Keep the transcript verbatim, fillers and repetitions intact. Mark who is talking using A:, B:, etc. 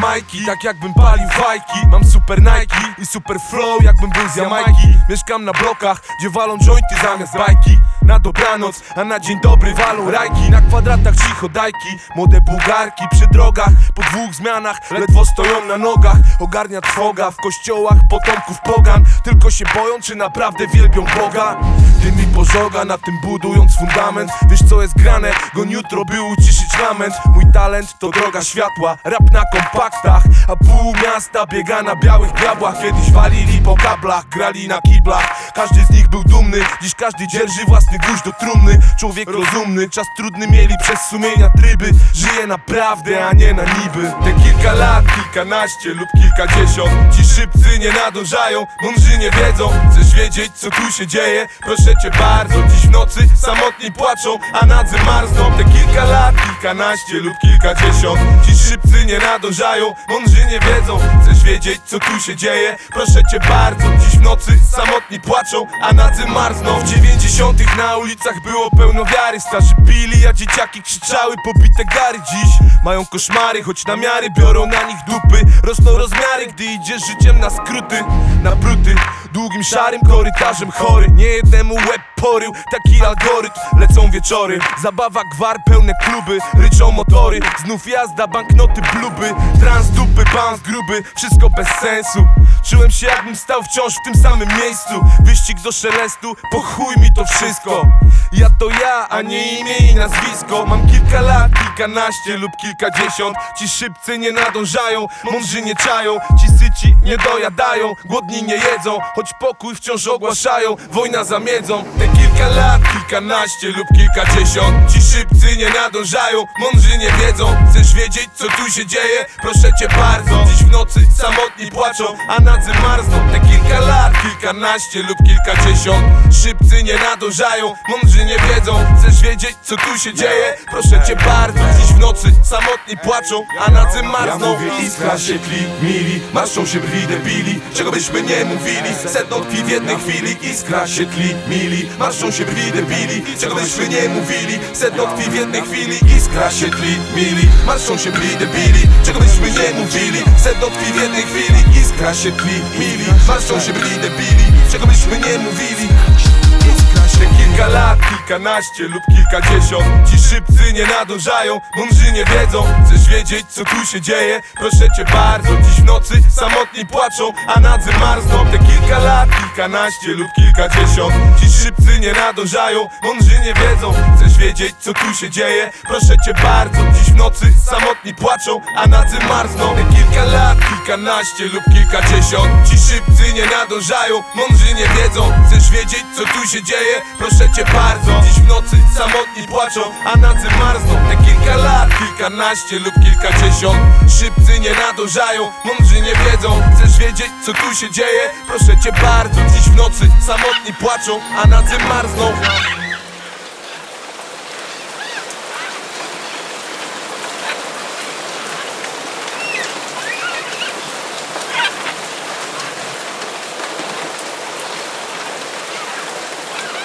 A: Jamajki, tak jakbym palił fajki. Mam super Nike i super flow, jakbym był z Jamajki. Mieszkam na blokach, gdzie walą jointy zamiast bajki. Na dobranoc, a na dzień dobry walą rajki. Na kwadratach cicho dajki, młode bułgarki przy drogach. Po dwóch zmianach ledwo stoją na nogach. Ogarnia trwoga w kościołach potomków pogan. Tylko się boją, czy naprawdę wielbią Boga. Dym mi pożoga, na tym budując fundament. Wiesz co jest grane, goń jutro by uciszyć lament. Mój talent to droga światła, rap na kompaktach. A pół miasta biega na białych diabłach. Kiedyś walili po kablach, grali na kiblach. Każdy z nich był dumny, dziś każdy dzierży własny gwóźdź do trumny. Człowiek rozumny, czas trudny mieli przez sumienia tryby. Żyje naprawdę, a nie na niby. Te kilka lat, kilkanaście lub kilkadziesiąt. Ci szybcy nie nadążają, mądrzy nie wiedzą. Chcesz wiedzieć co tu się dzieje? Proszę cię bardzo, dziś w nocy samotni płaczą, a nadzy marzną. Te kilka lat, kilkanaście lub kilkadziesiąt. Ci szybcy nie nadążają, mądrzy nie wiedzą. Chcesz wiedzieć co tu się dzieje? Proszę cię bardzo, dziś w nocy samotni płaczą, a nadzy marzną. W dziewięćdziesiątych na ulicach było pełno wiary. Starzy pili, a dzieciaki krzyczały pobite gary. Dziś mają koszmary, choć namiary biorą na nich dupy. Rosną rozmiary, gdy idziesz życiem na skróty, na bruty. Długim szarym korytarzem chory, nie jednemu łeb porył. Taki algorytm, lecą wieczory. Zabawa, gwar, pełne kluby. Ryczą motory, znów jazda, banknoty, bluby. Trans dupy, bounce gruby, wszystko bez sensu. Czułem się jakbym stał wciąż w tym samym miejscu. Wyścig do szelestu, po chuj mi to wszystko. Ja to ja, a nie imię i nazwisko. Mam kilka lat, kilkanaście lub kilkadziesiąt. Ci szybcy nie nadążają, mądrzy nie czają. Ci syci nie dojadają, głodni nie jedzą. Choć pokój wciąż ogłaszają, wojna za miedzą. Te kilka lat, kilkanaście lub kilkadziesiąt. Ci szybcy nie nadążają, mądrzy nie wiedzą. Chcesz wiedzieć co tu się dzieje? Proszę cię bardzo, dziś w nocy samotni płaczą, a nadzy marzną. Te kilka lat, kilkanaście lub kilkadziesiąt. Szybcy nie nadążają, mądrzy nie wiedzą. Chcesz wiedzieć co tu się dzieje? Proszę cię bardzo, dziś w nocy samotni płaczą, a nadzy marzną.
B: Ja mówię, iskra się tli, mili, marszczą się brwi debili. Czego byśmy nie mówili, sedno tkwi w jednej chwili. Iskra się tli, mili, marszczą się brwi debili. Czego byśmy nie mówili, sedno tkwi w jednej chwili. Iskra się tli, mili, marszczą się brwi debili. Czego byśmy nie mówili, sedno tkwi w jednej chwili. Iskra się tli, mili, marszczą się brwi debili. Czego byśmy nie mówili.
A: Kilka lat, kilkanaście lub kilkadziesiąt. Ci szybcy nie nadążają, mądrzy nie wiedzą. Chcesz wiedzieć co tu się dzieje? Proszę cię bardzo, dziś w nocy samotni płaczą, a nadzy marzną. Te kilka lat, kilkanaście lub kilkadziesiąt. Ci szybcy nie nadążają, mądrzy nie wiedzą. Chcesz wiedzieć co tu się dzieje? Proszę cię bardzo, dziś w nocy samotni płaczą, a nadzy marzną. Te kilka lat, kilkanaście lub kilkadziesiąt. Ci szybcy nie nadążają, mądrzy nie wiedzą. Chcesz wiedzieć co tu się dzieje? Proszę cię bardzo, dziś w nocy samotni płaczą, a nadzy marzną. Te kilka lat, kilkanaście lub kilkadziesiąt. Szybcy nie nadążają, mądrzy nie wiedzą. Chcesz wiedzieć co tu się dzieje? Proszę cię bardzo, dziś w nocy samotni płaczą, a nadzy marzną.